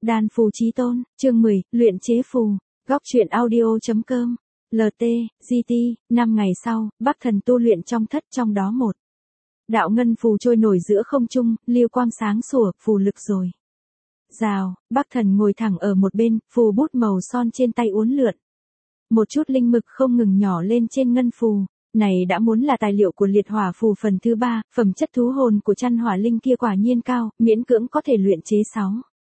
Đan phù chí tôn, chương 10, luyện chế phù. Góc truyện audio.com. LT, GT, 5 ngày sau, Bắc Thần tu luyện trong thất, trong đó một đạo ngân phù trôi nổi giữa không trung, lưu quang sáng sủa, phù lực rồi. Rào, Bắc Thần ngồi thẳng ở một bên, phù bút màu son trên tay uốn lượn. Một chút linh mực không ngừng nhỏ lên trên ngân phù. Này đã muốn là tài liệu của liệt hỏa phù phần thứ 3, phẩm chất thú hồn của chăn hỏa linh kia quả nhiên cao, miễn cưỡng có thể luyện chế 6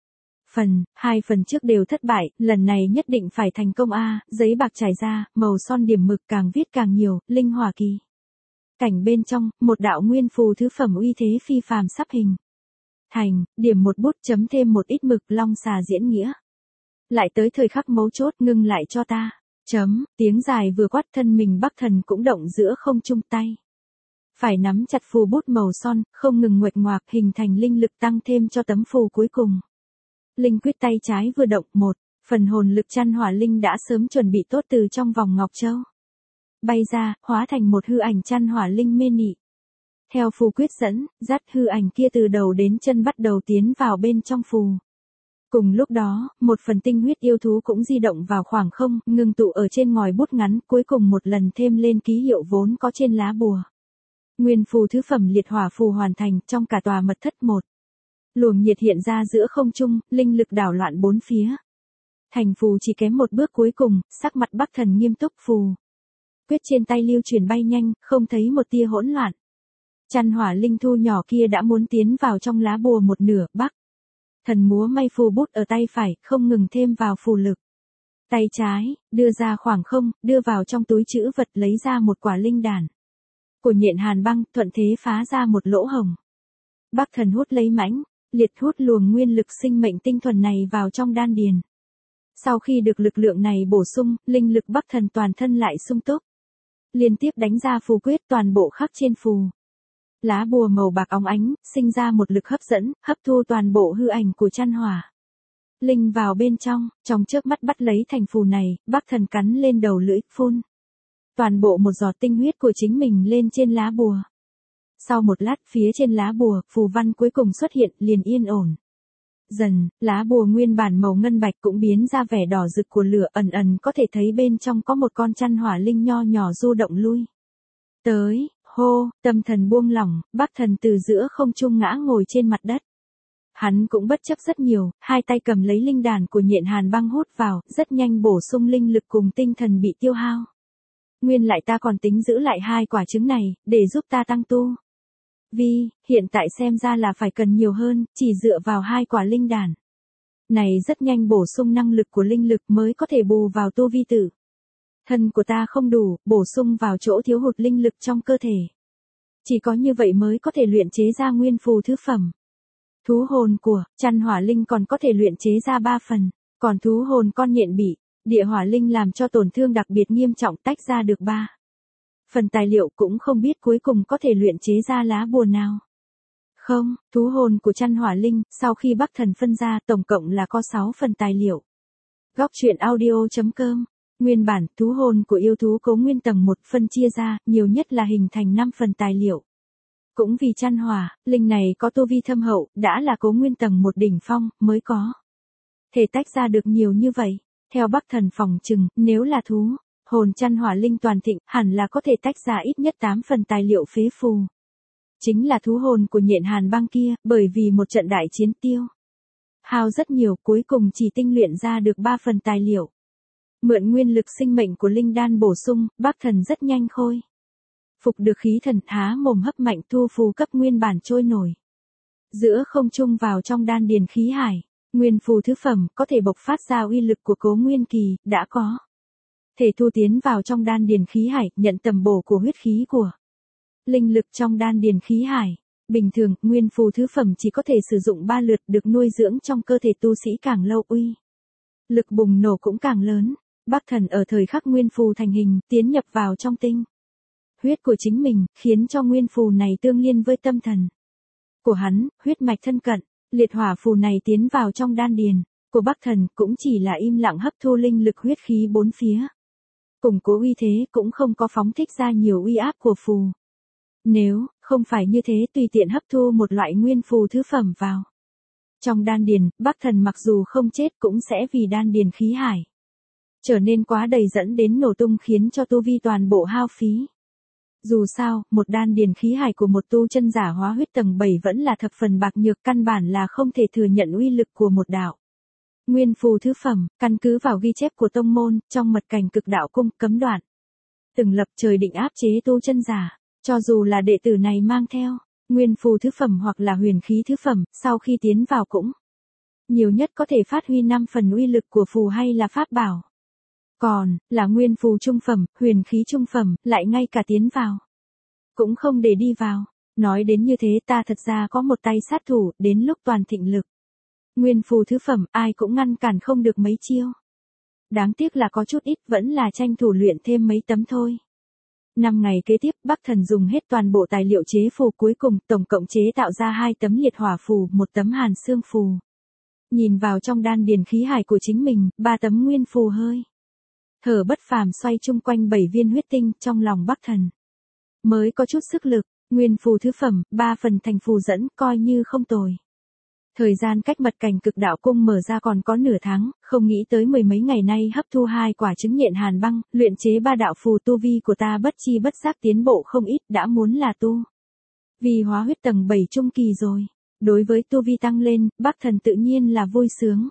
phần, 2 phần trước đều thất bại, lần này nhất định phải thành công a. Giấy bạc trải ra, màu son điểm mực càng viết càng nhiều, linh hỏa kỳ. Cảnh bên trong, một đạo nguyên phù thứ phẩm uy thế phi phàm sắp hình thành, điểm một bút chấm thêm một ít mực, long xà diễn nghĩa. Lại tới thời khắc mấu chốt, ngưng lại cho ta. Chấm, tiếng dài vừa quát, thân mình Bắc Thần cũng động giữa không trung, tay phải nắm chặt phù bút màu son, không ngừng nguệch ngoạc hình thành linh lực tăng thêm cho tấm phù cuối cùng. Linh quyết tay trái vừa động, một phần hồn lực chăn hỏa linh đã sớm chuẩn bị tốt từ trong vòng ngọc châu bay ra, hóa thành một hư ảnh chăn hỏa linh mê nị. Theo phù quyết dẫn, dắt hư ảnh kia từ đầu đến chân bắt đầu tiến vào bên trong phù. Cùng lúc đó, một phần tinh huyết yêu thú cũng di động vào khoảng không, ngưng tụ ở trên ngòi bút ngắn, cuối cùng một lần thêm lên ký hiệu vốn có trên lá bùa. Nguyên phù thứ phẩm liệt hỏa phù hoàn thành, trong cả tòa mật thất một luồng nhiệt hiện ra giữa không trung, linh lực đảo loạn bốn phía. Thành phù chỉ kém một bước cuối cùng, sắc mặt Bắc Thần nghiêm túc, phù quyết trên tay lưu truyền bay nhanh, không thấy một tia hỗn loạn. Chăn hỏa linh thu nhỏ kia đã muốn tiến vào trong lá bùa một nửa, Bắc Thần múa may phù bút ở tay phải, không ngừng thêm vào phù lực. Tay trái, đưa ra khoảng không, đưa vào trong túi trữ vật, lấy ra một quả linh đàn của nhện hàn băng, thuận thế phá ra một lỗ hổng. Bắc Thần hút lấy mãnh liệt hút luồng nguyên lực sinh mệnh tinh thuần này vào trong đan điền. Sau khi được lực lượng này bổ sung, linh lực Bắc Thần toàn thân lại sung túc. Liên tiếp đánh ra phù quyết, toàn bộ khắc trên phù. Lá bùa màu bạc óng ánh, sinh ra một lực hấp dẫn, hấp thu toàn bộ hư ảnh của chăn hỏa linh vào bên trong chớp mắt bắt lấy thành phù này, Bắc Thần cắn lên đầu lưỡi, phun toàn bộ một giọt tinh huyết của chính mình lên trên lá bùa. Sau một lát, phía trên lá bùa, phù văn cuối cùng xuất hiện, liền yên ổn. Dần, lá bùa nguyên bản màu ngân bạch cũng biến ra vẻ đỏ rực của lửa, ẩn ẩn có thể thấy bên trong có một con chăn hỏa linh nho nhỏ du động lui tới. Hô, tâm thần buông lỏng, Bắc Thần từ giữa không trung ngã ngồi trên mặt đất. Hắn cũng bất chấp rất nhiều, hai tay cầm lấy linh đàn của nhện hàn băng hút vào, rất nhanh bổ sung linh lực cùng tinh thần bị tiêu hao. Nguyên lại ta còn tính giữ lại 2 quả trứng này, để giúp ta tăng tu hiện tại xem ra là phải cần nhiều hơn, chỉ dựa vào 2 quả linh đàn này rất nhanh bổ sung năng lực của linh lực mới có thể bù vào tu vi tử. Thân của ta không đủ, bổ sung vào chỗ thiếu hụt linh lực trong cơ thể. Chỉ có như vậy mới có thể luyện chế ra nguyên phù thứ phẩm. Thú hồn của chăn hỏa linh còn có thể luyện chế ra 3 phần, còn thú hồn con nhện bị địa hỏa linh làm cho tổn thương đặc biệt nghiêm trọng, tách ra được 3 phần tài liệu, cũng không biết cuối cùng có thể luyện chế ra lá bùa nào. Không, thú hồn của chăn hỏa linh, sau khi Bắc Thần phân ra, tổng cộng là có 6 phần tài liệu. Góc truyện audio.com. Nguyên bản, thú hồn của yêu thú Cố Nguyên tầng 1 phân chia ra, nhiều nhất là hình thành 5 phần tài liệu. Cũng vì chăn hỏa linh này có tu vi thâm hậu, đã là Cố Nguyên tầng 1 đỉnh phong, mới có thể tách ra được nhiều như vậy. Theo Bắc Thần phỏng chừng, nếu là thú hồn chăn hỏa linh toàn thịnh, hẳn là có thể tách ra ít nhất 8 phần tài liệu phế phù. Chính là thú hồn của nhện hàn băng kia, bởi vì một trận đại chiến tiêu hao rất nhiều, cuối cùng chỉ tinh luyện ra được 3 phần tài liệu. Mượn nguyên lực sinh mệnh của linh đan bổ sung, Bắc Thần rất nhanh khôi phục được khí thần, há mồm hấp mạnh thu phù cấp nguyên bản trôi nổi giữa không trung vào trong đan điền khí hải. Nguyên phù thứ phẩm có thể bộc phát ra uy lực của Cố Nguyên kỳ, đã có thể thu tiến vào trong đan điền khí hải, nhận tầm bổ của huyết khí của linh lực trong đan điền khí hải. Bình thường, nguyên phù thứ phẩm chỉ có thể sử dụng 3 lượt, được nuôi dưỡng trong cơ thể tu sĩ càng lâu, uy lực bùng nổ cũng càng lớn. Bắc Thần ở thời khắc nguyên phù thành hình, tiến nhập vào trong tinh huyết của chính mình, khiến cho nguyên phù này tương liên với tâm thần của hắn, huyết mạch thân cận. Liệt hỏa phù này tiến vào trong đan điền của Bắc Thần, cũng chỉ là im lặng hấp thu linh lực huyết khí bốn phía. Củng cố uy thế, cũng không có phóng thích ra nhiều uy áp của phù. Nếu không phải như thế, tùy tiện hấp thu một loại nguyên phù thứ phẩm vào Trong đan điền, Bắc Thần mặc dù không chết cũng sẽ vì đan điền khí hải trở nên quá đầy dẫn đến nổ tung khiến cho tu vi toàn bộ hao phí. Dù sao, một đan điền khí hải của một tu chân giả hóa huyết tầng 7 vẫn là thập phần bạc nhược, căn bản là không thể thừa nhận uy lực của một đạo nguyên phù thứ phẩm. Căn cứ vào ghi chép của tông môn, trong mật cảnh Cực Đạo Cung cấm đoạn từng lập trời định áp chế tu chân giả, cho dù là đệ tử này mang theo nguyên phù thứ phẩm hoặc là huyền khí thứ phẩm, sau khi tiến vào cũng nhiều nhất có thể phát huy 5 phần uy lực của phù hay là pháp bảo. Còn là nguyên phù trung phẩm, huyền khí trung phẩm, lại ngay cả tiến vào cũng không để đi vào. Nói đến như thế, ta thật ra có một tay sát thủ, đến lúc toàn thịnh lực. Nguyên phù thứ phẩm, ai cũng ngăn cản không được mấy chiêu. Đáng tiếc là có chút ít, vẫn là tranh thủ luyện thêm mấy tấm thôi. 5 ngày kế tiếp, Bắc Thần dùng hết toàn bộ tài liệu chế phù, cuối cùng tổng cộng chế tạo ra 2 tấm liệt hỏa phù, 1 tấm hàn xương phù. Nhìn vào trong đan điền khí hải của chính mình, 3 tấm nguyên phù hơi thở bất phàm xoay chung quanh 7 viên huyết tinh, trong lòng Bắc Thần mới có chút sức lực. Nguyên phù thứ phẩm, 3 phần thành phù dẫn, coi như không tồi. Thời gian cách mật cảnh Cực Đạo Cung mở ra còn có nửa tháng, không nghĩ tới 10 mấy ngày nay hấp thu 2 quả trứng nhện hàn băng, luyện chế 3 đạo phù, tu vi của ta bất chi bất giác tiến bộ không ít, đã muốn là tu vì hóa huyết tầng 7 trung kỳ rồi. Đối với tu vi tăng lên, Bắc Thần tự nhiên là vui sướng.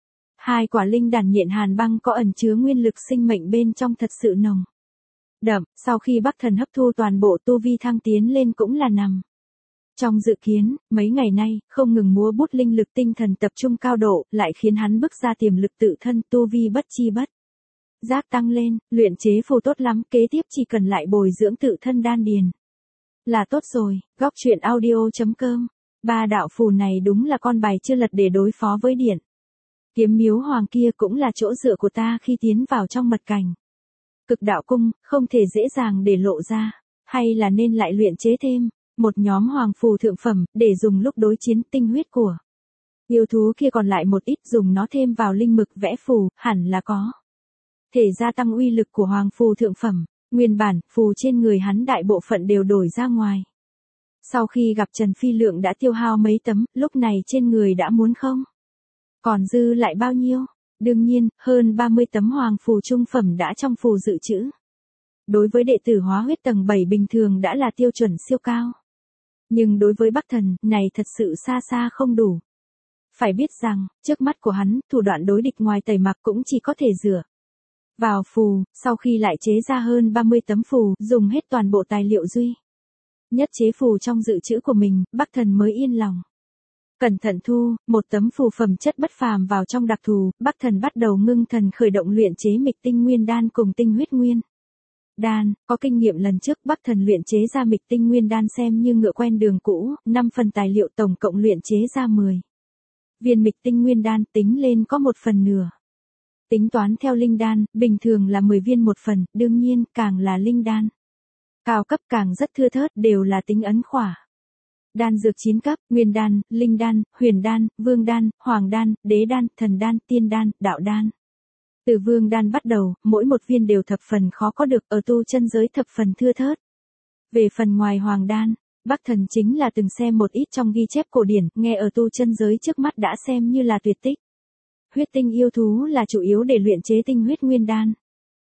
2 quả linh đàn nhện hàn băng có ẩn chứa nguyên lực sinh mệnh bên trong thật sự nồng đậm, sau khi Bắc Thần hấp thu toàn bộ, tu vi thăng tiến lên cũng là nằm trong dự kiến. Mấy ngày nay, không ngừng múa bút linh lực tinh thần tập trung cao độ, lại khiến hắn bức ra tiềm lực tự thân, tu vi bất chi bất giác tăng lên, luyện chế phù tốt lắm, kế tiếp chỉ cần lại bồi dưỡng tự thân đan điền là tốt rồi. Góc truyện audio.com. 3 đạo phù này đúng là con bài chưa lật để đối phó với điện Kiếm Miếu Hoàng kia, cũng là chỗ dựa của ta khi tiến vào trong mật cảnh Cực Đạo Cung, không thể dễ dàng để lộ ra. Hay là nên lại luyện chế thêm một nhóm hoàng phù thượng phẩm, để dùng lúc đối chiến. Tinh huyết của yêu thú kia còn lại một ít, dùng nó thêm vào linh mực vẽ phù, hẳn là có thể gia tăng uy lực của hoàng phù thượng phẩm. Nguyên bản, phù trên người hắn đại bộ phận đều đổi ra ngoài. Sau khi gặp Trần Phi Lượng đã tiêu hao mấy tấm, lúc này trên người đã muốn không còn dư lại bao nhiêu. Đương nhiên, hơn 30 tấm hoàng phù trung phẩm đã trong phù dự trữ. Đối với đệ tử hóa huyết tầng 7 bình thường đã là tiêu chuẩn siêu cao. Nhưng đối với Bắc Thần, này thật sự xa xa không đủ. Phải biết rằng, trước mắt của hắn, thủ đoạn đối địch ngoài tẩy mặc cũng chỉ có thể dựa vào phù. Sau khi lại chế ra hơn 30 tấm phù, dùng hết toàn bộ tài liệu duy nhất chế phù trong dự trữ của mình, Bắc Thần mới yên lòng. Cẩn thận thu một tấm phù phẩm chất bất phàm vào trong đặc thù, Bắc Thần bắt đầu ngưng thần khởi động luyện chế Mịch Tinh Nguyên Đan cùng Tinh Huyết Nguyên Đan. Có kinh nghiệm lần trước, Bắc Thần luyện chế ra Mịch Tinh Nguyên Đan xem như ngựa quen đường cũ, 5 phần tài liệu tổng cộng luyện chế ra 10 viên Mịch Tinh Nguyên Đan, tính lên có 1 phần nửa. Tính toán theo linh đan, bình thường là 10 viên 1 phần, đương nhiên, càng là linh đan cao cấp càng rất thưa thớt, đều là tính ấn khỏa. Đan dược 9 cấp, nguyên đan, linh đan, huyền đan, vương đan, hoàng đan, đế đan, thần đan, tiên đan, đạo đan. Từ vương đan bắt đầu, mỗi một viên đều thập phần khó có được, ở tu chân giới thập phần thưa thớt. Về phần ngoài hoàng đan, Bắc Thần chính là từng xem một ít trong ghi chép cổ điển, nghe ở tu chân giới trước mắt đã xem như là tuyệt tích. Huyết tinh yêu thú là chủ yếu để luyện chế tinh huyết nguyên đan.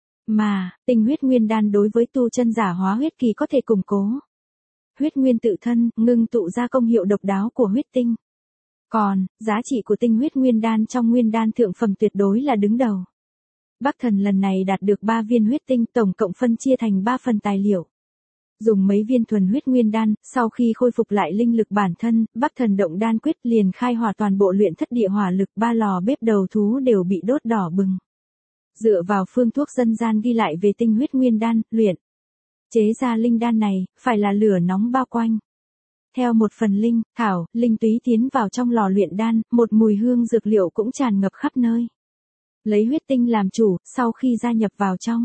Mà, tinh huyết nguyên đan đối với tu chân giả hóa huyết kỳ có thể củng cố huyết nguyên tự thân, ngưng tụ ra công hiệu độc đáo của huyết tinh. Còn, giá trị của tinh huyết nguyên đan trong nguyên đan thượng phẩm tuyệt đối là đứng đầu. Bắc Thần lần này đạt được 3 viên huyết tinh, tổng cộng phân chia thành 3 phần tài liệu. Dùng mấy viên thuần huyết nguyên đan, sau khi khôi phục lại linh lực bản thân, Bắc Thần động đan quyết liền khai hỏa toàn bộ luyện thất địa hỏa lực, 3 lò bếp đầu thú đều bị đốt đỏ bừng. Dựa vào phương thuốc dân gian ghi lại về tinh huyết nguyên đan, luyện chế ra linh đan này, phải là lửa nóng bao quanh. Theo một phần linh, thảo, linh túy tiến vào trong lò luyện đan, một mùi hương dược liệu cũng tràn ngập khắp nơi. Lấy huyết tinh làm chủ, sau khi gia nhập vào trong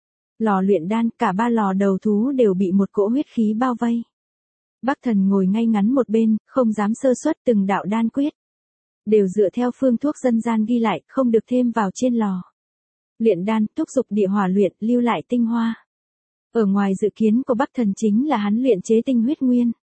lò luyện đan, cả 3 lò đầu thú đều bị một cỗ huyết khí bao vây. Bắc Thần ngồi ngay ngắn một bên, không dám sơ suất, từng đạo đan quyết đều dựa theo phương thuốc dân gian ghi lại, không được thêm vào trên lò luyện đan, thúc dục địa hỏa luyện, lưu lại tinh hoa. Ở ngoài dự kiến của Bắc Thần chính là hắn luyện chế tinh huyết nguyên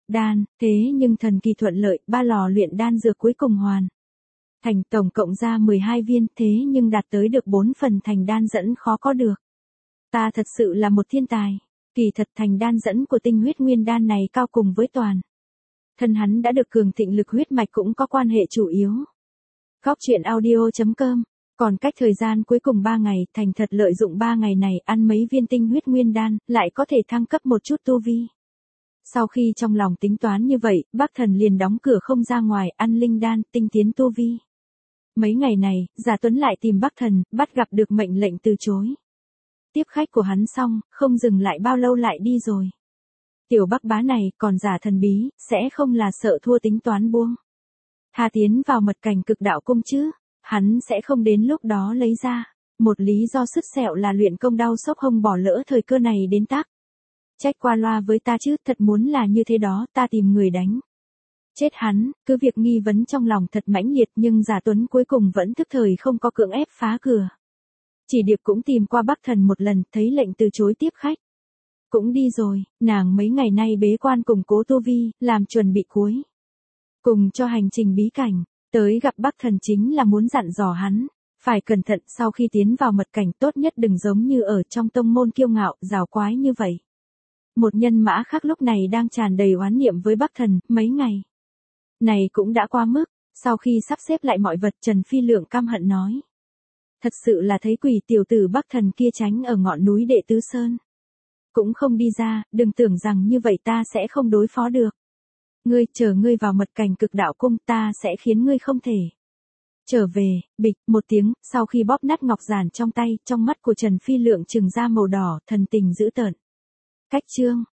đan, thế nhưng thần kỳ thuận lợi, 3 lò luyện đan dược cuối cùng hoàn thành, tổng cộng ra 12 viên, thế nhưng đạt tới được 4 phần thành đan dẫn khó có được. Ta thật sự là một thiên tài. Kỳ thật thành đan dẫn của tinh huyết nguyên đan này cao cùng với toàn thân hắn đã được cường thịnh lực huyết mạch cũng có quan hệ chủ yếu. Góc truyện audio.com. Còn cách thời gian cuối cùng 3 ngày, thành thật lợi dụng 3 ngày này ăn mấy viên tinh huyết nguyên đan, lại có thể thăng cấp một chút tu vi. Sau khi trong lòng tính toán như vậy, Bắc Thần liền đóng cửa không ra ngoài, ăn linh đan, tinh tiến tu vi. Mấy ngày này, Giả Tuấn lại tìm Bắc Thần, bắt gặp được mệnh lệnh từ chối. Tiếp khách của hắn xong, không dừng lại bao lâu lại đi rồi. Tiểu Bắc bá này còn giả thần bí, sẽ không là sợ thua tính toán buông tha tiến vào mật cảnh cực đạo cung chứ. Hắn sẽ không đến lúc đó lấy ra một lý do sứt sẹo là luyện công đau sốc hông bỏ lỡ thời cơ này đến tác. Trách qua loa với ta chứ, thật muốn là như thế đó, ta tìm người đánh chết hắn. Cứ việc nghi vấn trong lòng thật mãnh liệt nhưng Giả Tuấn cuối cùng vẫn thức thời không có cưỡng ép phá cửa. Chỉ Điệp cũng tìm qua Bắc Thần một lần, thấy lệnh từ chối tiếp khách. Cũng đi rồi, nàng mấy ngày nay bế quan củng cố tu vi, làm chuẩn bị cuối cùng cho hành trình bí cảnh. Tới gặp Bắc Thần chính là muốn dặn dò hắn, phải cẩn thận sau khi tiến vào mật cảnh, tốt nhất đừng giống như ở trong tông môn kiêu ngạo, giảo quái như vậy. Một nhân mã khác lúc này đang tràn đầy oán niệm với Bắc Thần, mấy ngày này cũng đã qua mức. Sau khi sắp xếp lại mọi vật, Trần Phi Lượng căm hận nói. Thật sự là thấy quỷ tiểu tử Bắc Thần kia tránh ở ngọn núi Đệ Tứ Sơn. Cũng không đi ra, đừng tưởng rằng như vậy ta sẽ không đối phó được. Chờ ngươi vào mật cảnh cực đạo cung, ta sẽ khiến ngươi không thể trở về. Bịch, một tiếng, sau khi bóp nát ngọc giản trong tay, trong mắt của Trần Phi Lượng trừng ra màu đỏ, thần tình dữ tợn. Cách chương